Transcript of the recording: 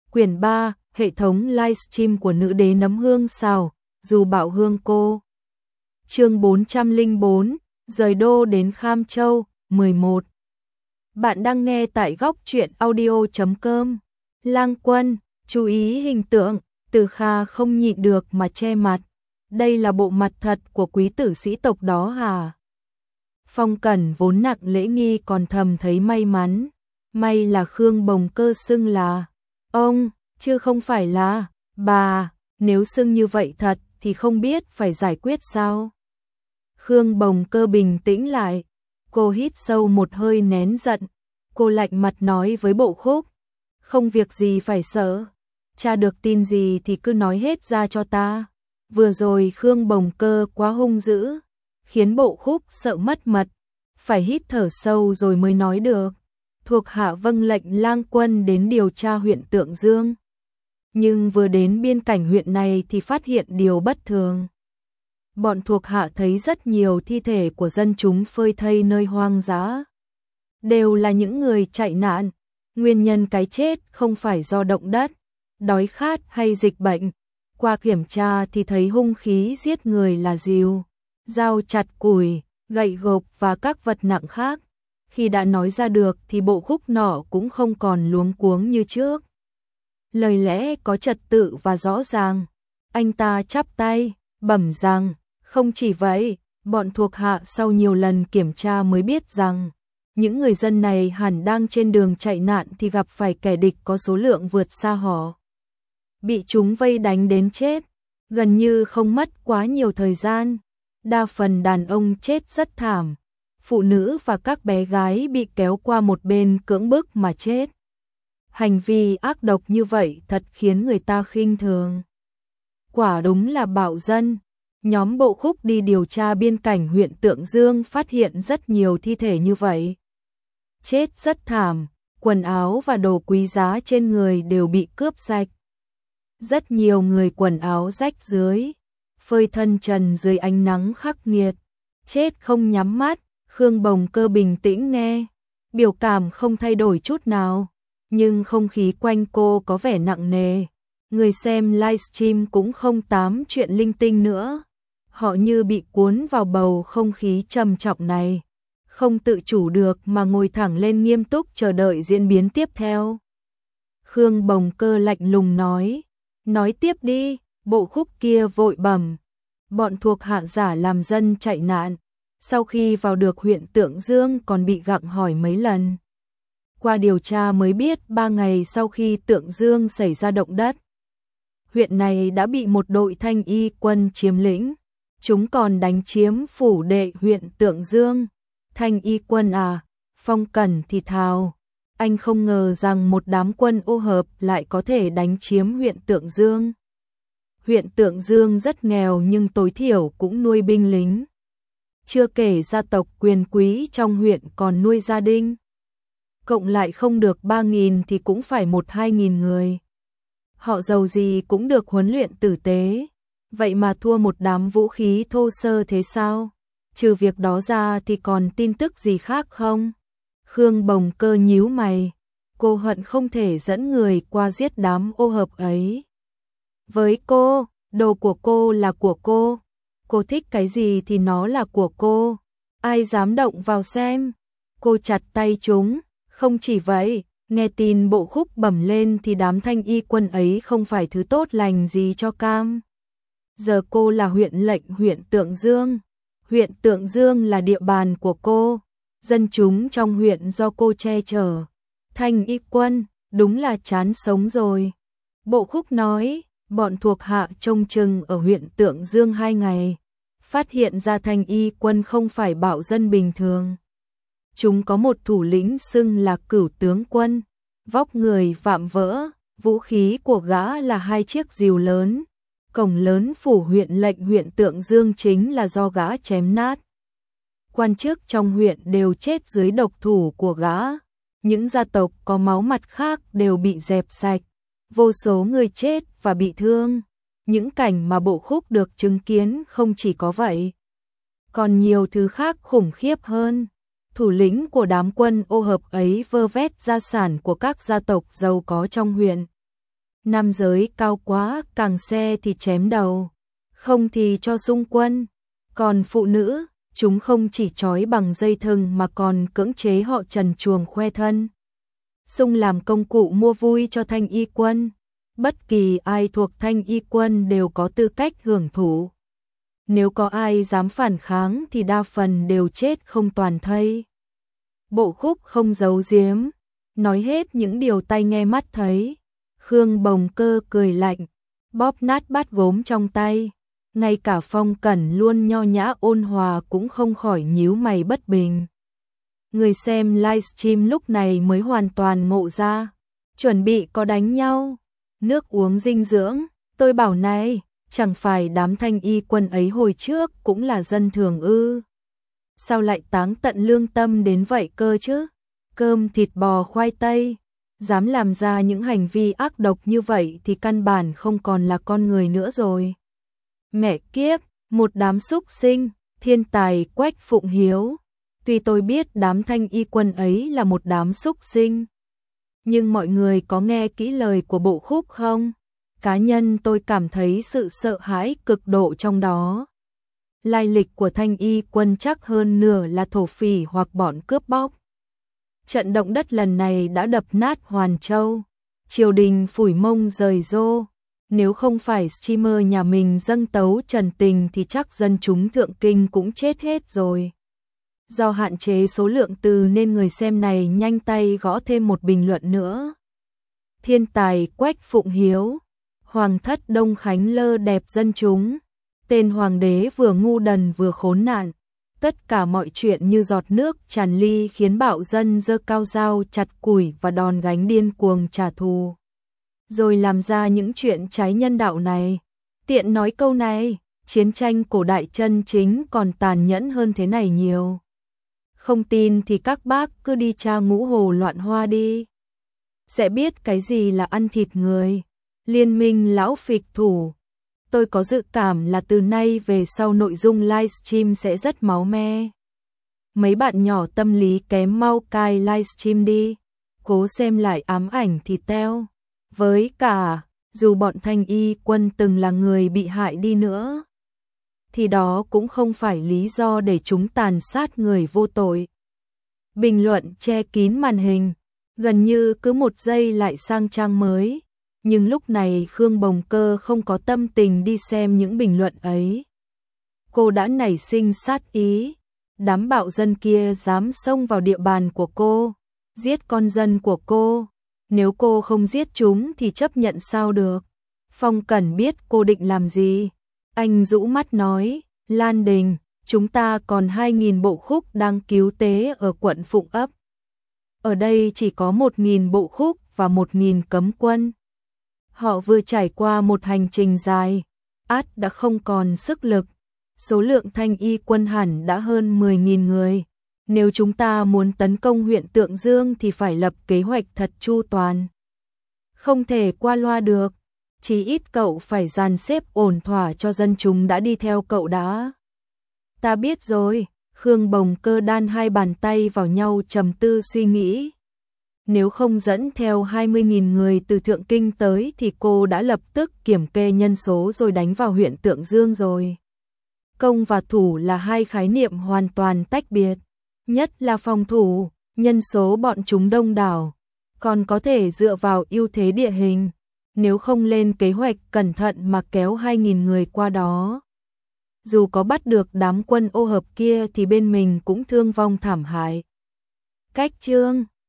Quyển 3, hệ thống livestream của nữ đế nấm hương xào, dù bạo hương cô. Chương 404, rời đô đến Kham Châu, 11. Bạn đang nghe tại góc truyện audio.com. Lang Quân, chú ý hình tượng, Từ Kha không nhịn được mà che mặt. Đây là bộ mặt thật của quý tử sĩ tộc đó hả? Phong Cẩn vốn nặng lễ nghi còn thầm thấy may mắn. May là Khương Bồng Cơ xưng là ông, chứ không phải là bà. Nếu xưng như vậy thật thì không biết phải giải quyết sao. Khương Bồng Cơ bình tĩnh lại. Cô hít sâu một hơi nén giận. Cô lạnh mặt nói với Bộ Khúc. Không việc gì phải sợ. Tra được tin gì thì cứ nói hết ra cho ta. Vừa rồi Khương Bồng Cơ quá hung dữ, khiến Bộ Khúc sợ mất mật. Phải hít thở sâu rồi mới nói được. Thuộc hạ vâng lệnh Lang Quân đến điều tra huyện Tượng Dương. Nhưng vừa đến biên cảnh huyện này thì phát hiện điều bất thường. Bọn thuộc hạ thấy rất nhiều thi thể của dân chúng phơi thây nơi hoang dã. Đều là những người chạy nạn. Nguyên nhân cái chết không phải do động đất, đói khát hay dịch bệnh. Qua kiểm tra thì thấy hung khí giết người là rìu, dao chặt củi, gậy gộc và các vật nặng khác. Khi đã nói ra được thì Bộ Khúc nọ cũng không còn luống cuống như trước. Lời lẽ có trật tự và rõ ràng. Anh ta chắp tay, bẩm rằng, không chỉ vậy, bọn thuộc hạ sau nhiều lần kiểm tra mới biết rằng, những người dân này hẳn đang trên đường chạy nạn thì gặp phải kẻ địch có số lượng vượt xa họ. Bị chúng vây đánh đến chết, gần như không mất quá nhiều thời gian. Đa phần đàn ông chết rất thảm, phụ nữ và các bé gái bị kéo qua một bên cưỡng bức mà chết. Hành vi ác độc như vậy thật khiến người ta khinh thường. Quả đúng là bạo dân. Nhóm Bộ Khúc đi điều tra biên cảnh huyện Tượng Dương phát hiện rất nhiều thi thể như vậy. Chết rất thảm, quần áo và đồ quý giá trên người đều bị cướp sạch. Rất nhiều người quần áo rách rưới, phơi thân trần dưới ánh nắng khắc nghiệt, chết không nhắm mắt. Khương Bồng Cơ bình tĩnh nghe, biểu cảm không thay đổi chút nào, nhưng không khí quanh cô có vẻ nặng nề. Người xem livestream cũng không tám chuyện linh tinh nữa, họ như bị cuốn vào bầu không khí trầm trọng này, không tự chủ được mà ngồi thẳng lên nghiêm túc chờ đợi diễn biến tiếp theo. Khương Bồng Cơ lạnh lùng nói tiếp đi. Bộ Khúc kia vội bẩm, bọn thuộc hạ giả làm dân chạy nạn, sau khi vào được huyện Tượng Dương còn bị gặng hỏi mấy lần. Qua điều tra mới biết 3 ngày sau khi Tượng Dương xảy ra động đất, huyện này đã bị một đội thanh y quân chiếm lĩnh. Chúng còn đánh chiếm phủ đệ huyện Tượng Dương. Thanh y quân à? Phong Cẩn thì thào. Anh không ngờ rằng một đám quân ô hợp lại có thể đánh chiếm huyện Tượng Dương. Huyện Tượng Dương rất nghèo nhưng tối thiểu cũng nuôi binh lính. Chưa kể gia tộc quyền quý trong huyện còn nuôi gia đình. Cộng lại không được 3.000 thì cũng phải 1-2.000 người. Họ giàu gì cũng được huấn luyện tử tế. Vậy mà thua một đám vũ khí thô sơ thế sao? Trừ việc đó ra thì còn tin tức gì khác không? Khương Bồng Cơ nhíu mày. Cô hận không thể dẫn người qua giết đám ô hợp ấy. Với cô, đồ của cô là của cô. Cô thích cái gì thì nó là của cô. Ai dám động vào xem? Cô chặt tay chúng. Không chỉ vậy, nghe tin Bộ Khúc bẩm lên thì đám thanh y quân ấy không phải thứ tốt lành gì cho cam. Giờ cô là huyện lệnh huyện Tượng Dương. Huyện Tượng Dương là địa bàn của cô. Dân chúng trong huyện do cô che chở. Thanh y quân, đúng là chán sống rồi. Bộ Khúc nói, bọn thuộc hạ trông chừng ở huyện Tượng Dương 2 ngày. Phát hiện ra thanh y quân không phải bạo dân bình thường. Chúng có một thủ lĩnh xưng là Cửu tướng quân. Vóc người vạm vỡ, vũ khí của gã là 2 chiếc rìu lớn. Cổng lớn phủ huyện lệnh huyện Tượng Dương chính là do gã chém nát. Quan chức trong huyện đều chết dưới độc thủ của gã. Những gia tộc có máu mặt khác đều bị dẹp sạch. Vô số người chết và bị thương. Những cảnh mà Bộ Khúc được chứng kiến không chỉ có vậy. Còn nhiều thứ khác khủng khiếp hơn. Thủ lĩnh của đám quân ô hợp ấy vơ vét gia sản của các gia tộc giàu có trong huyện. Nam giới cao quá, càng xe thì chém đầu, không thì cho xung quân. Còn phụ nữ, chúng không chỉ trói bằng dây thừng mà còn cưỡng chế họ trần truồng khoe thân. Xung làm công cụ mua vui cho Thanh Y quân. Bất kỳ ai thuộc Thanh Y quân đều có tư cách hưởng thụ. Nếu có ai dám phản kháng thì đa phần đều chết không toàn thây. Bộ Khúc không giấu giếm, nói hết những điều tai nghe mắt thấy. Khương Bồng Cơ cười lạnh, bóp nát bát gốm trong tay. Ngay cả Phong Cẩn luôn nho nhã ôn hòa cũng không khỏi nhíu mày bất bình. Người xem livestream lúc này mới hoàn toàn ngộ ra, chuẩn bị có đánh nhau. Nước uống dinh dưỡng, tôi bảo này, chẳng phải đám Thanh Y quân ấy hồi trước cũng là dân thường ư? Sao lại táng tận lương tâm đến vậy cơ chứ? Cơm thịt bò khoai tây, dám làm ra những hành vi ác độc như vậy thì căn bản không còn là con người nữa rồi. Mẹ kiếp, một đám súc sinh, thiên tài Quách Phụng Hiếu. Tuy tôi biết đám Thanh Y quân ấy là một đám súc sinh, nhưng mọi người có nghe kỹ lời của Bộ Khúc không? Cá nhân tôi cảm thấy sự sợ hãi cực độ trong đó. Lai lịch của Thanh Y quân chắc hơn nửa là thổ phỉ hoặc bọn cướp bóc. Trận động đất lần này đã đập nát Hoàn Châu, triều đình phủi mông rời rô. Nếu không phải streamer nhà mình dâng tấu trần tình thì chắc dân chúng thượng kinh cũng chết hết rồi. Do hạn chế số lượng từ nên người xem này nhanh tay gõ thêm một bình luận nữa. Thiên tài Quách Phụng Hiếu, hoàng thất Đông Khánh lơ đẹp dân chúng. Tên hoàng đế vừa ngu đần vừa khốn nạn. Tất cả mọi chuyện như giọt nước tràn ly khiến bạo dân giơ cao dao chặt củi và đòn gánh điên cuồng trả thù. Rồi làm ra những chuyện trái nhân đạo này. Tiện nói câu này, chiến tranh cổ đại chân chính còn tàn nhẫn hơn thế này nhiều. Không tin thì các bác cứ đi tra Ngũ Hồ Loạn Hoa đi. Sẽ biết cái gì là ăn thịt người. Liên minh lão phịch thủ. Tôi có dự cảm là từ nay về sau nội dung livestream sẽ rất máu me. Mấy bạn nhỏ tâm lý kém mau cai livestream đi. Cố xem lại ám ảnh thì teo. Với cả, dù bọn Thanh Y quân từng là người bị hại đi nữa, thì đó cũng không phải lý do để chúng tàn sát người vô tội. Bình luận che kín màn hình, gần như cứ một giây lại sang trang mới. Nhưng lúc này Khương Bồng Cơ không có tâm tình đi xem những bình luận ấy. Cô đã nảy sinh sát ý. Đám bạo dân kia dám xông vào địa bàn của cô, giết con dân của cô. Nếu cô không giết chúng thì chấp nhận sao được. Phong Cẩn biết cô định làm gì. Anh rũ mắt nói, Lan Đình, chúng ta còn 2.000 bộ khúc đang cứu tế ở quận Phụng Ấp. Ở đây chỉ có 1.000 bộ khúc và 1.000 cấm quân. Họ vừa trải qua một hành trình dài, át đã không còn sức lực. Số lượng Thanh Y quân hẳn đã hơn 10.000 người. Nếu chúng ta muốn tấn công huyện Tượng Dương thì phải lập kế hoạch thật chu toàn. Không thể qua loa được. Chí ít cậu phải dàn xếp ổn thỏa cho dân chúng đã đi theo cậu đã. Ta biết rồi. Khương Bồng Cơ đan hai bàn tay vào nhau trầm tư suy nghĩ. Nếu không dẫn theo 20.000 người từ Thượng Kinh tới thì cô đã lập tức kiểm kê nhân số rồi đánh vào huyện Tượng Dương rồi. Công và thủ là hai khái niệm hoàn toàn tách biệt. Nhất là phòng thủ, nhân số bọn chúng đông đảo, còn có thể dựa vào ưu thế địa hình. Nếu không lên kế hoạch cẩn thận mà kéo 2.000 người qua đó, dù có bắt được đám quân ô hợp kia thì bên mình cũng thương vong thảm hại. Cách chương